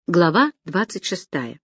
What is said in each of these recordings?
Глава 26.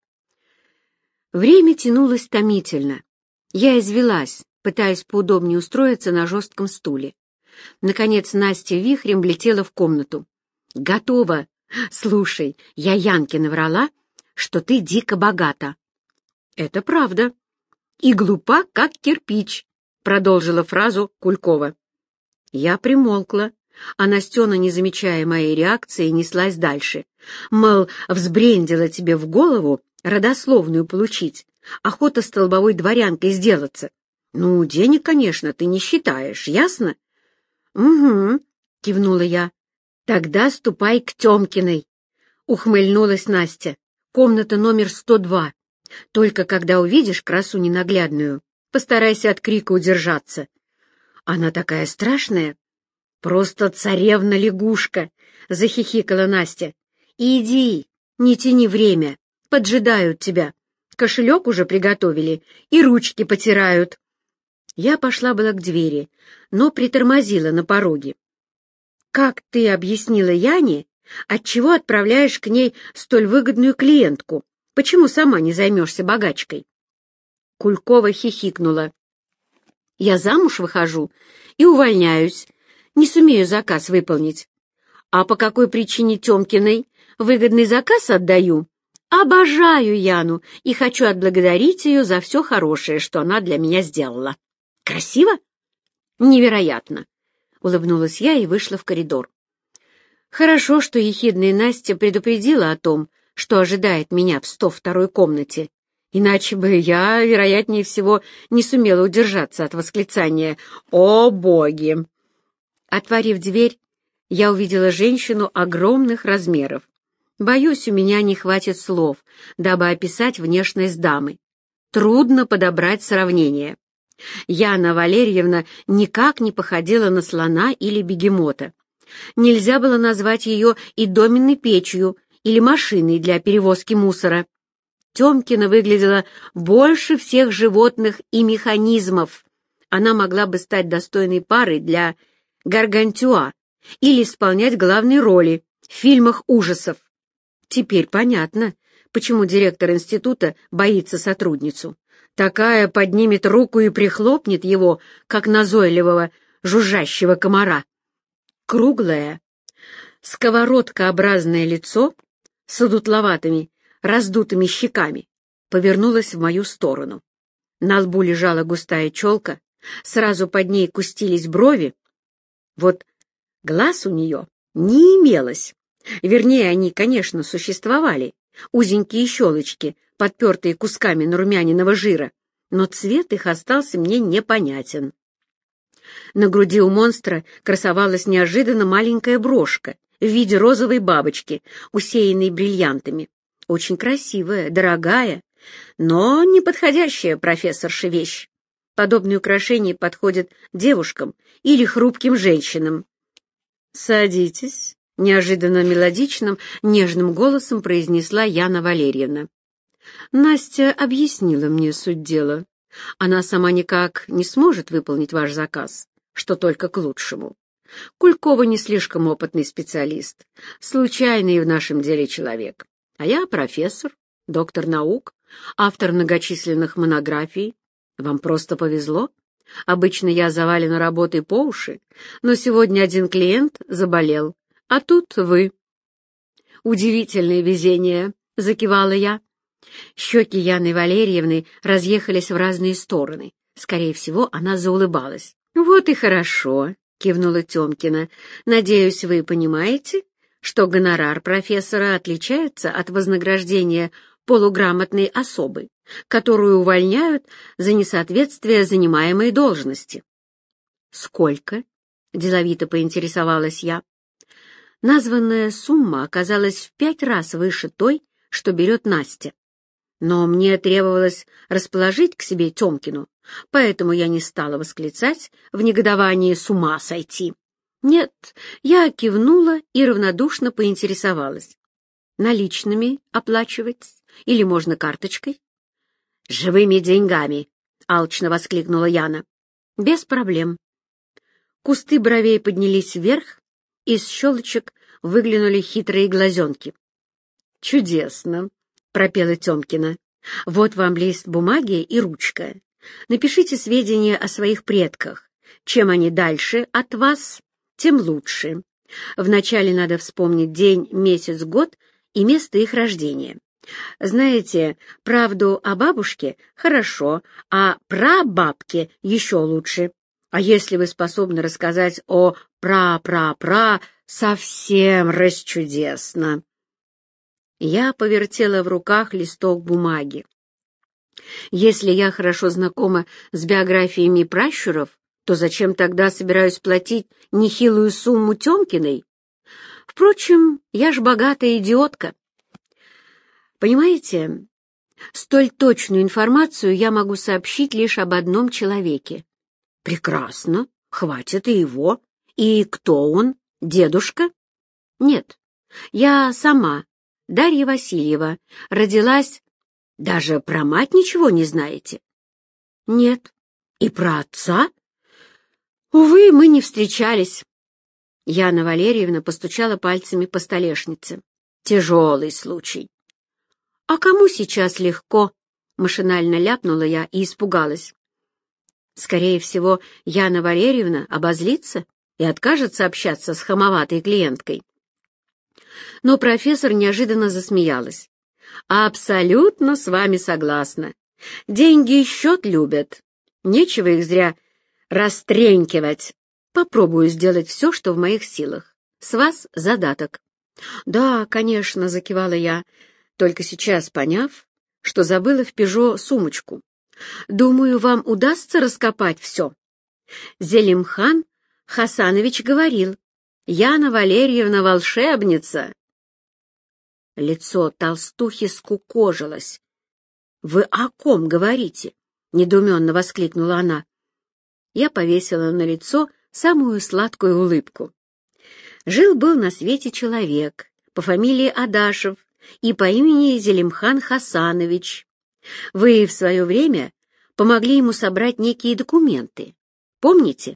Время тянулось томительно. Я извелась, пытаясь поудобнее устроиться на жестком стуле. Наконец Настя вихрем влетела в комнату. «Готово! Слушай, я Янке наврала, что ты дико богата». «Это правда. И глупа, как кирпич», — продолжила фразу Кулькова. Я примолкла, а Настена, не замечая моей реакции, неслась дальше. Мол, взбрендила тебе в голову родословную получить, охота столбовой дворянкой сделаться. Ну, денег, конечно, ты не считаешь, ясно? Угу, кивнула я. Тогда ступай к Тёмкиной, ухмыльнулась Настя. Комната номер 102. Только когда увидишь красу ненаглядную, постарайся от крика удержаться. Она такая страшная. Просто царевна-лягушка, захихикала Настя. Иди, не тяни время, поджидают тебя. Кошелек уже приготовили и ручки потирают. Я пошла была к двери, но притормозила на пороге. Как ты объяснила Яне, отчего отправляешь к ней столь выгодную клиентку? Почему сама не займешься богачкой? Кулькова хихикнула. Я замуж выхожу и увольняюсь, не сумею заказ выполнить. А по какой причине Тёмкиной выгодный заказ отдаю? Обожаю Яну и хочу отблагодарить ее за все хорошее, что она для меня сделала. Красиво? Невероятно! Улыбнулась я и вышла в коридор. Хорошо, что ехидная Настя предупредила о том, что ожидает меня в 102-й комнате. Иначе бы я, вероятнее всего, не сумела удержаться от восклицания «О, боги!». Отворив дверь, я увидела женщину огромных размеров. Боюсь, у меня не хватит слов, дабы описать внешность дамы. Трудно подобрать сравнение. Яна Валерьевна никак не походила на слона или бегемота. Нельзя было назвать ее и доменной печью, или машиной для перевозки мусора. Тёмкина выглядела больше всех животных и механизмов. Она могла бы стать достойной парой для Гаргантюа или исполнять главные роли в фильмах ужасов. Теперь понятно, почему директор института боится сотрудницу. Такая поднимет руку и прихлопнет его, как назойливого жужжащего комара. Круглое, сковородкообразное лицо с одутловатыми, раздутыми щеками повернулось в мою сторону. На лбу лежала густая челка, сразу под ней кустились брови. Вот глаз у нее не имелось. Вернее, они, конечно, существовали, узенькие щелочки, подпертые кусками нарумяненного жира, но цвет их остался мне непонятен. На груди у монстра красовалась неожиданно маленькая брошка в виде розовой бабочки, усеянной бриллиантами. Очень красивая, дорогая, но неподходящая профессорше вещь. Подобные украшения подходят девушкам или хрупким женщинам. «Садитесь», — неожиданно мелодичным, нежным голосом произнесла Яна Валерьевна. «Настя объяснила мне суть дела. Она сама никак не сможет выполнить ваш заказ, что только к лучшему. Кулькова не слишком опытный специалист, случайный в нашем деле человек. А я профессор, доктор наук, автор многочисленных монографий. Вам просто повезло. Обычно я завалена работой по уши, но сегодня один клиент заболел, а тут вы». «Удивительное везение», — закивала я. Щеки Яны Валерьевны разъехались в разные стороны. Скорее всего, она заулыбалась. «Вот и хорошо», — кивнула Тёмкина. «Надеюсь, вы понимаете, что гонорар профессора отличается от вознаграждения полуграмотной особы, которую увольняют за несоответствие занимаемой должности». «Сколько?» — деловито поинтересовалась я. Названная сумма оказалась в 5 раз выше той, что берет Настя. Но мне требовалось расположить к себе Тёмкину, поэтому я не стала восклицать в негодовании «с ума сойти». Нет, я кивнула и равнодушно поинтересовалась. «Наличными оплачивать или можно карточкой?» «Живыми деньгами!» — алчно воскликнула Яна. «Без проблем». Кусты бровей поднялись вверх, из щелочек выглянули хитрые глазенки. «Чудесно», — пропела Тёмкина. «Вот вам лист бумаги и ручка. Напишите сведения о своих предках. Чем они дальше от вас, тем лучше. Вначале надо вспомнить день, месяц, год и место их рождения. Знаете, правду о бабушке — хорошо, а прабабке еще лучше. А если вы способны рассказать о пра-пра-пра, совсем расчудесно». Я повертела в руках листок бумаги. Если я хорошо знакома с биографиями пращуров, то зачем тогда собираюсь платить нехилую сумму Тёмкиной? Впрочем, я ж богатая идиотка. Понимаете, столь точную информацию я могу сообщить лишь об одном человеке. Прекрасно, хватит и его. И кто он? Дедушка? Нет, я сама, Дарья Васильева, родилась. Даже про мать ничего не знаете? Нет. И про отца? Увы, мы не встречались. Яна Валерьевна постучала пальцами по столешнице. Тяжелый случай. А кому сейчас легко? Машинально ляпнула я и испугалась. Скорее всего, Яна Валерьевна обозлится и откажется общаться с хамоватой клиенткой. Но профессор неожиданно засмеялась. «Абсолютно с вами согласна. Деньги и счет любят. Нечего их зря растренькивать. Попробую сделать все, что в моих силах. С вас задаток». «Да, конечно», — закивала я, только сейчас поняв, что забыла в «Пежо» сумочку. «Думаю, вам удастся раскопать все». Зелимхан Хасанович говорил, «Яна Валерьевна волшебница». Лицо толстухи скукожилось. «Вы о ком говорите?» — недоуменно воскликнула она. Я повесила на лицо самую сладкую улыбку. Жил-был на свете человек по фамилии Адашев и по имени Зелимхан Хасанович. Вы в свое время помогли ему собрать некие документы. Помните?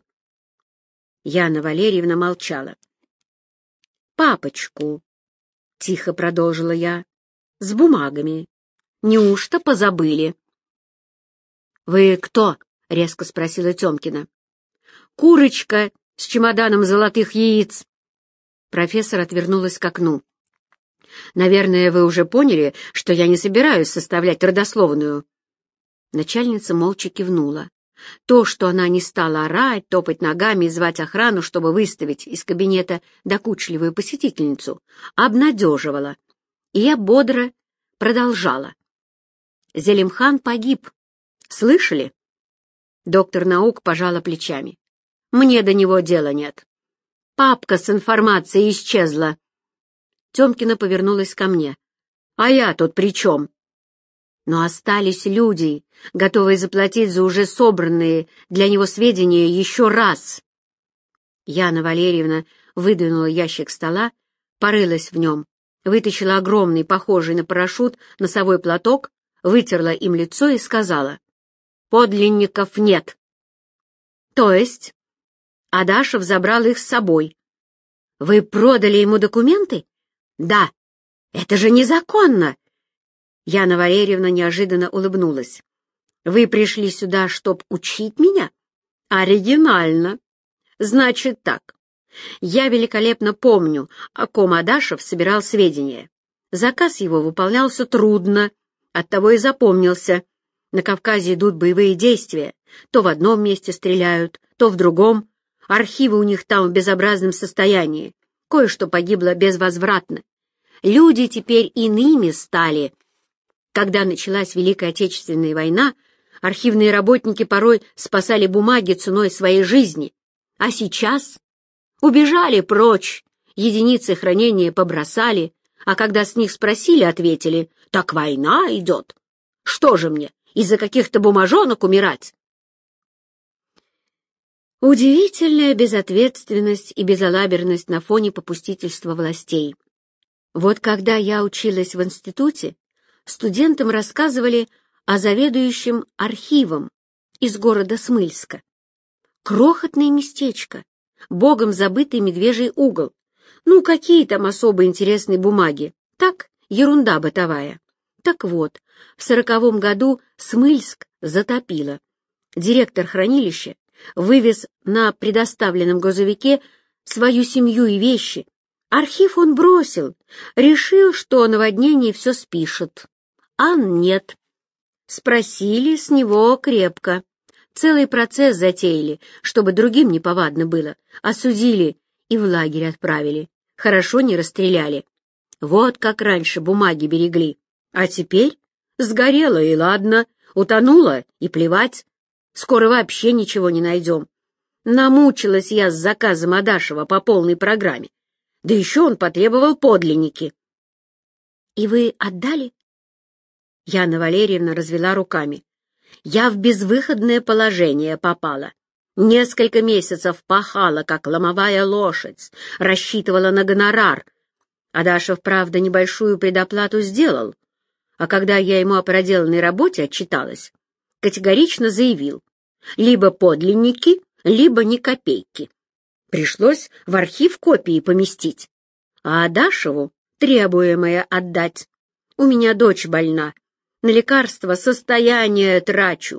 Яна Валерьевна молчала. «Папочку», — тихо продолжила я, — «с бумагами. Неужто позабыли?» «Вы кто?» — резко спросила Тёмкина. «Курочка с чемоданом золотых яиц». Профессор отвернулась к окну. «Наверное, вы уже поняли, что я не собираюсь составлять родословную». Начальница молча кивнула. То, что она не стала орать, топать ногами и звать охрану, чтобы выставить из кабинета докучливую посетительницу, обнадеживала. И я бодро продолжала. Зелимхан погиб. Слышали? Доктор наук пожала плечами. Мне до него дела нет. Папка с информацией исчезла. Тёмкина повернулась ко мне. А я тут при чем? Но остались люди, готовые заплатить за уже собранные для него сведения еще раз. Яна Валерьевна выдвинула ящик стола, порылась в нем, вытащила огромный, похожий на парашют, носовой платок, вытерла им лицо и сказала: «Подлинников нет». «То есть?» Адашев забрал их с собой. «Вы продали ему документы?» «Да». «Это же незаконно!» Яна Валерьевна неожиданно улыбнулась. «Вы пришли сюда, чтоб учить меня? Оригинально. Значит так. Я великолепно помню, о ком Адашев собирал сведения. Заказ его выполнялся трудно, оттого и запомнился. На Кавказе идут боевые действия. То в одном месте стреляют, то в другом. Архивы у них там в безобразном состоянии. Кое-что погибло безвозвратно. Люди теперь иными стали. Когда началась Великая Отечественная война, архивные работники порой спасали бумаги ценой своей жизни. А сейчас убежали прочь, единицы хранения побросали, а когда с них спросили, ответили: «Так война идет. Что же мне, из-за каких-то бумажонок умирать?» Удивительная безответственность и безалаберность на фоне попустительства властей. Вот когда я училась в институте, студентам рассказывали о заведующем архивом из города Смыльска. Крохотное местечко, богом забытый медвежий угол. Ну, какие там особо интересные бумаги? Так, ерунда бытовая. Так вот, в 40-м году Смыльск затопило. Директор хранилища вывез на предоставленном грузовике свою семью и вещи. Архив он бросил, решил, что наводнение все спишет. А нет. Спросили с него крепко. Целый процесс затеяли, чтобы другим неповадно было. Осудили и в лагерь отправили. Хорошо не расстреляли. Вот как раньше бумаги берегли. А теперь сгорело и ладно, утонуло и плевать. Скоро вообще ничего не найдем. Намучилась я с заказом Адашева по полной программе. Да еще он потребовал подлинники. — И вы отдали? Яна Валерьевна развела руками. Я в безвыходное положение попала. Несколько месяцев пахала, как ломовая лошадь, рассчитывала на гонорар. Адашев, правда, небольшую предоплату сделал, а когда я ему о проделанной работе отчиталась, категорично заявил: либо подлинники, либо ни копейки. Пришлось в архив копии поместить, а Адашеву требуемое отдать. У меня дочь больна, на лекарства состояние трачу.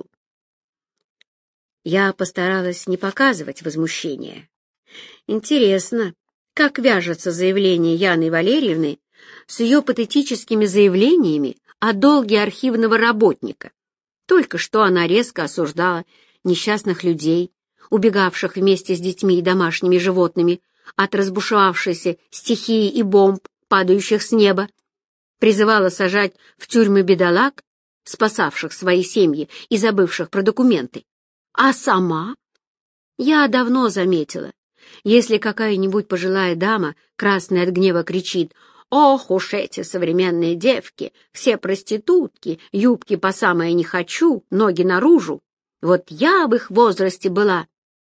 Я постаралась не показывать возмущения. Интересно, как вяжется заявление Яны Валерьевны с ее патетическими заявлениями о долге архивного работника. Только что она резко осуждала несчастных людей, убегавших вместе с детьми и домашними животными от разбушевавшейся стихии и бомб, падающих с неба, призывала сажать в тюрьмы бедолаг, спасавших свои семьи и забывших про документы. А сама? Я давно заметила, если какая-нибудь пожилая дама, красная от гнева, кричит: «Ох уж эти современные девки, все проститутки, юбки по самое не хочу, ноги наружу! Вот я в их возрасте была!»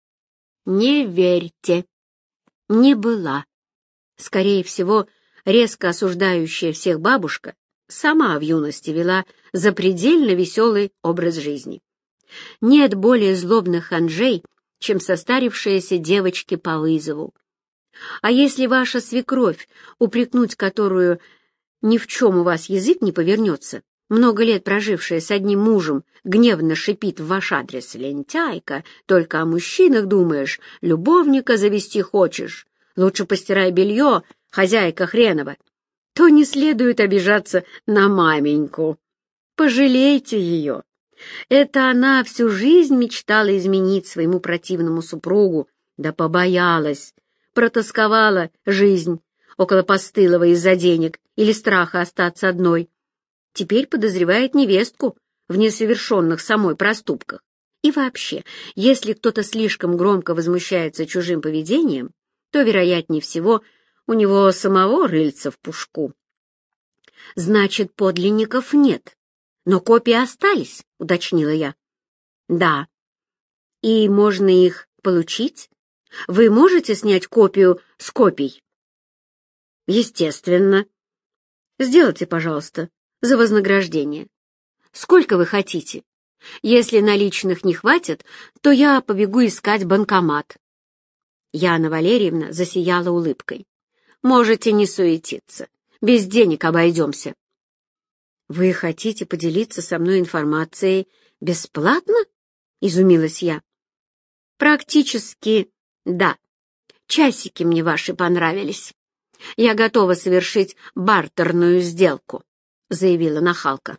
Не верьте, не была. Скорее всего, резко осуждающая всех бабушка сама в юности вела запредельно веселый образ жизни. Нет более злобных ханжей, чем состарившиеся девочки по вызову. А если ваша свекровь, упрекнуть которую ни в чем у вас язык не повернется, много лет прожившая с одним мужем, гневно шипит в ваш адрес: «Лентяйка, только о мужчинах думаешь, любовника завести хочешь, лучше постирай белье, хозяйка хренова», то не следует обижаться на маменьку. Пожалейте ее. Это она всю жизнь мечтала изменить своему противному супругу, да побоялась, протосковала жизнь около постылого из-за денег или страха остаться одной. Теперь подозревает невестку в несовершенных самой проступках. И вообще, если кто-то слишком громко возмущается чужим поведением, то, вероятнее всего, у него самого рыльца в пушку. Значит, подлинников нет, но копии остались, уточнила я. Да. И можно их получить? Вы можете снять копию с копий? Естественно. Сделайте, пожалуйста, за вознаграждение. Сколько вы хотите? Если наличных не хватит, то я побегу искать банкомат. Яна Валерьевна засияла улыбкой. Можете не суетиться. Без денег обойдемся. Вы хотите поделиться со мной информацией бесплатно? Изумилась я. Практически да. Часики мне ваши понравились. Я готова совершить бартерную сделку, заявила нахалка.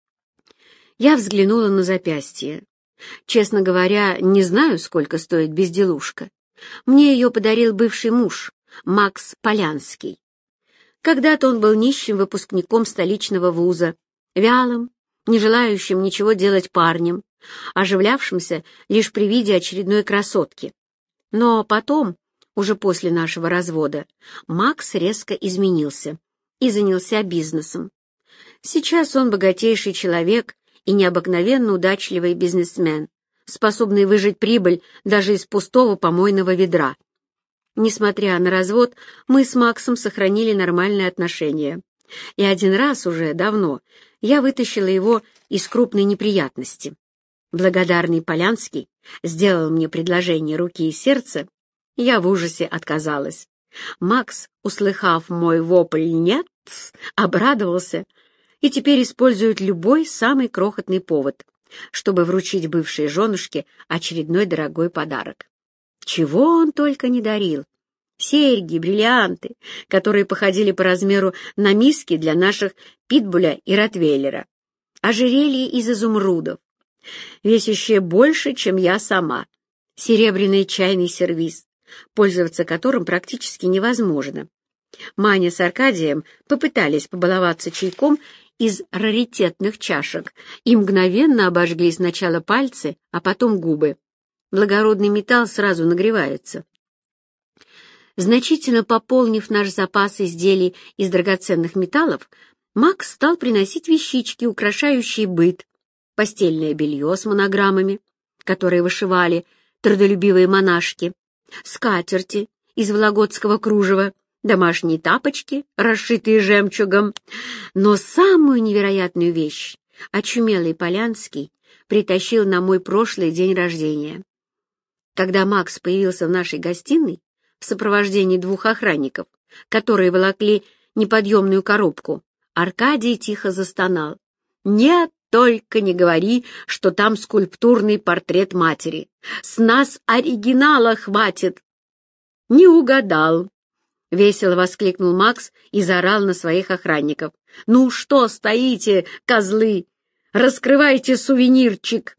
Я взглянула на запястье. Честно говоря, не знаю, сколько стоит безделушка. Мне ее подарил бывший муж, Макс Полянский. Когда-то он был нищим выпускником столичного вуза, вялым, не желающим ничего делать парнем, оживлявшимся лишь при виде очередной красотки. Но потом, уже после нашего развода, Макс резко изменился и занялся бизнесом. Сейчас он богатейший человек и необыкновенно удачливый бизнесмен, способный выжать прибыль даже из пустого помойного ведра. Несмотря на развод, мы с Максом сохранили нормальные отношения. И один раз уже давно я вытащила его из крупной неприятности. Благодарный Полянский сделал мне предложение руки и сердца, я в ужасе отказалась. Макс, услыхав мой вопль «нет», обрадовался и теперь использует любой самый крохотный повод, чтобы вручить бывшей женушке очередной дорогой подарок. Чего он только не дарил. Серьги, бриллианты, которые походили по размеру на миски для наших питбуля и ротвейлера, ожерелье из изумрудов, весящее больше, чем я сама, серебряный чайный сервиз, пользоваться которым практически невозможно. Маня с Аркадием попытались побаловаться чайком из раритетных чашек и мгновенно обожгли сначала пальцы, а потом губы. Благородный металл сразу нагревается. Значительно пополнив наш запас изделий из драгоценных металлов, Макс стал приносить вещички, украшающие быт, постельное белье с монограммами, которые вышивали трудолюбивые монашки, скатерти из вологодского кружева, домашние тапочки, расшитые жемчугом. Но самую невероятную вещь очумелый Полянский притащил на мой прошлый день рождения. Когда Макс появился в нашей гостиной в сопровождении 2 охранников, которые волокли неподъемную коробку, Аркадий тихо застонал. «Нет, только не говори, что там скульптурный портрет матери. С нас оригинала хватит!» «Не угадал!» — весело воскликнул Макс и заорал на своих охранников. «Ну что стоите, козлы? Раскрывайте сувенирчик!»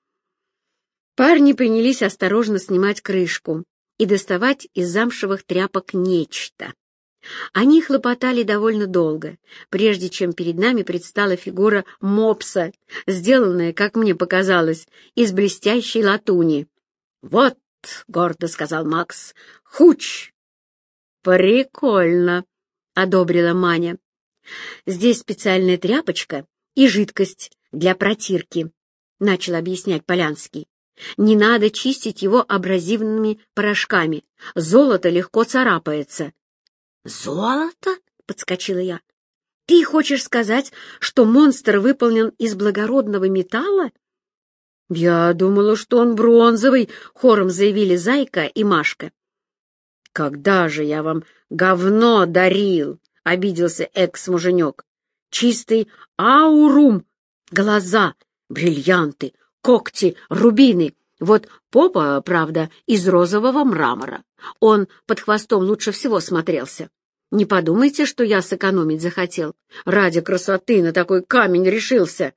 Парни принялись осторожно снимать крышку и доставать из замшевых тряпок нечто. Они хлопотали довольно долго, прежде чем перед нами предстала фигура мопса, сделанная, как мне показалось, из блестящей латуни. «Вот», — гордо сказал Макс, — «хуч!» «Прикольно», — одобрила Маня. «Здесь специальная тряпочка и жидкость для протирки», — начал объяснять Полянский. «Не надо чистить его абразивными порошками. Золото легко царапается». «Золото?» — подскочила я. «Ты хочешь сказать, что монстр выполнен из благородного металла?» «Я думала, что он бронзовый», — хором заявили Зайка и Машка. «Когда же я вам говно дарил?» — обиделся экс-муженек. «Чистый аурум, глаза, бриллианты, когти, рубины. Вот попа, правда, из розового мрамора. Он под хвостом лучше всего смотрелся. Не подумайте, что я сэкономить захотел. Ради красоты на такой камень решился».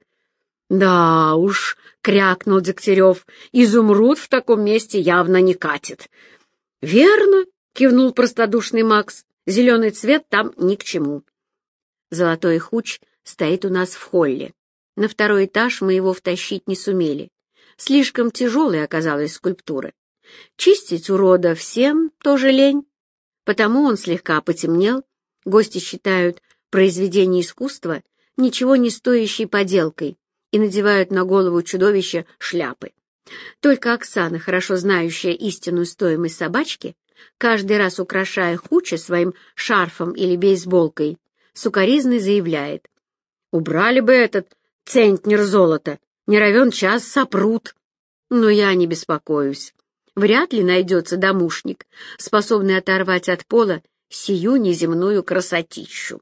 «Да уж», — крякнул Дегтярев, — «изумруд в таком месте явно не катит». «Верно», — кивнул простодушный Макс, — «зеленый цвет там ни к чему». Золотой хуч стоит у нас в холле. На 2-й этаж мы его втащить не сумели. Слишком тяжелой оказалась скульптура. Чистить урода всем тоже лень. Потому он слегка потемнел. Гости считают произведение искусства ничего не стоящей поделкой и надевают на голову чудовища шляпы. Только Оксана, хорошо знающая истинную стоимость собачки, каждый раз украшая хуча своим шарфом или бейсболкой, сукоризной заявляет: «Убрали бы этот центнер золота, не равен час сопрут». Но я не беспокоюсь. Вряд ли найдется домушник, способный оторвать от пола сию неземную красотищу.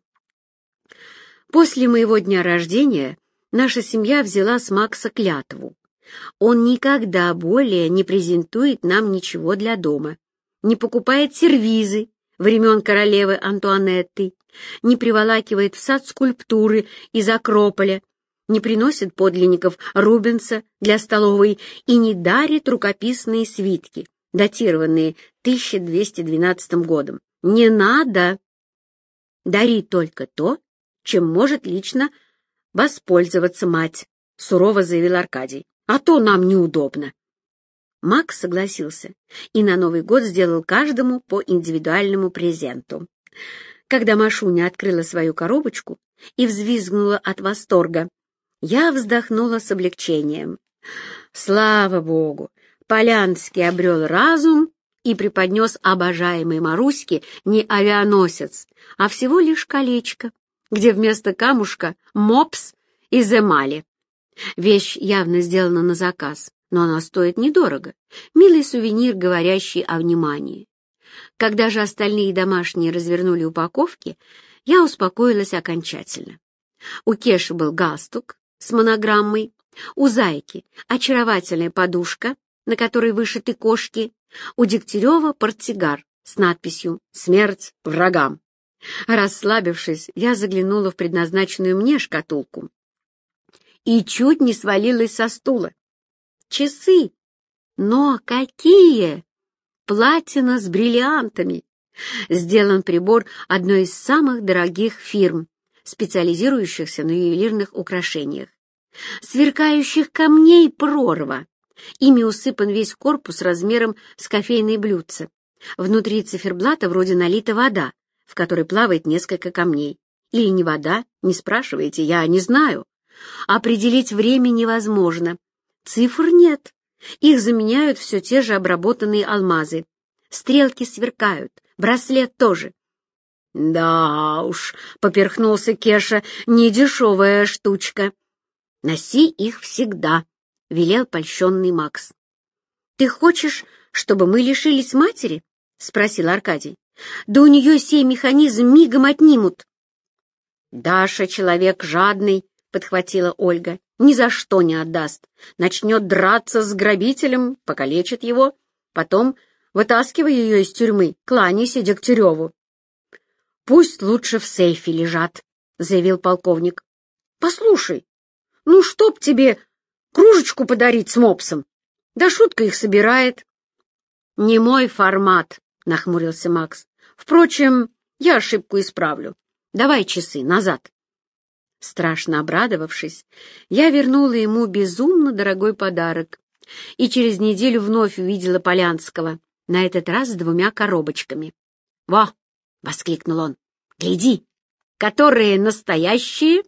После моего дня рождения наша семья взяла с Макса клятву. Он никогда более не презентует нам ничего для дома, не покупает сервизы времен королевы Антуанетты, не приволакивает в сад скульптуры из Акрополя, не приносит подлинников Рубенса для столовой и не дарит рукописные свитки, датированные 1212 годом. Не надо! Дари только то, чем может лично воспользоваться мать, сурово заявил Аркадий. А то нам неудобно. Макс согласился и на Новый год сделал каждому по индивидуальному презенту. Когда Машуня открыла свою коробочку и взвизгнула от восторга, я вздохнула с облегчением. Слава Богу, Полянский обрел разум и преподнес обожаемой Маруське не авианосец, а всего лишь колечко, где вместо камушка мопс из эмали. Вещь явно сделана на заказ, но она стоит недорого. Милый сувенир, говорящий о внимании. Когда же остальные домашние развернули упаковки, я успокоилась окончательно. У Кеши был галстук с монограммой, у Зайки очаровательная подушка, на которой вышиты кошки, у Дегтярева портсигар с надписью «Смерть врагам». Расслабившись, я заглянула в предназначенную мне шкатулку и чуть не свалилась со стула. Часы! Но какие! Платина с бриллиантами! Сделан прибор одной из самых дорогих фирм, специализирующихся на ювелирных украшениях. Сверкающих камней прорва. Ими усыпан весь корпус размером с кофейное блюдце. Внутри циферблата вроде налита вода, в которой плавает несколько камней. Или не вода, не спрашивайте, я не знаю. Определить время невозможно. Цифр нет. Их заменяют все те же обработанные алмазы. Стрелки сверкают, браслет тоже. «Да уж», — поперхнулся Кеша, — «недешевая штучка». «Носи их всегда», — велел польщенный Макс. «Ты хочешь, чтобы мы лишились матери?» — спросил Аркадий. «Да у нее сей механизм мигом отнимут». «Даша человек жадный», — подхватила Ольга. «Ни за что не отдаст. Начнет драться с грабителем, покалечит его. Потом, вытаскивай ее из тюрьмы, кланяйся Дегтяреву». «Пусть лучше в сейфе лежат», — заявил полковник. «Послушай, ну чтоб тебе кружечку подарить с мопсом? Да шутка их собирает». «Не мой формат», — нахмурился Макс. «Впрочем, я ошибку исправлю. Давай часы назад». Страшно обрадовавшись, я вернула ему безумно дорогой подарок и через неделю вновь увидела Полянского, на этот раз с 2 коробочками. «Во!» — воскликнул он. «Гляди, которые настоящие!»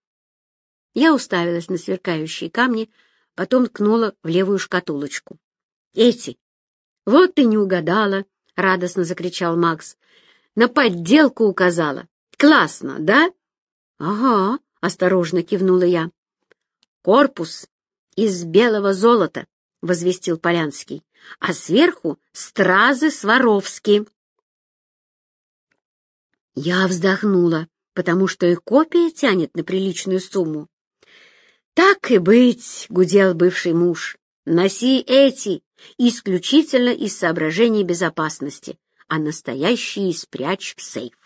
Я уставилась на сверкающие камни, потом ткнула в левую шкатулочку. «Эти!» «Вот ты не угадала!» — радостно закричал Макс. «На подделку указала! Классно, да?» «Ага», — осторожно кивнула я. «Корпус из белого золота», — возвестил Полянский, «а сверху стразы Сваровски». Я вздохнула, потому что и копия тянет на приличную сумму. «Так и быть», — гудел бывший муж, — «носи эти исключительно из соображений безопасности, а настоящие спрячь в сейф».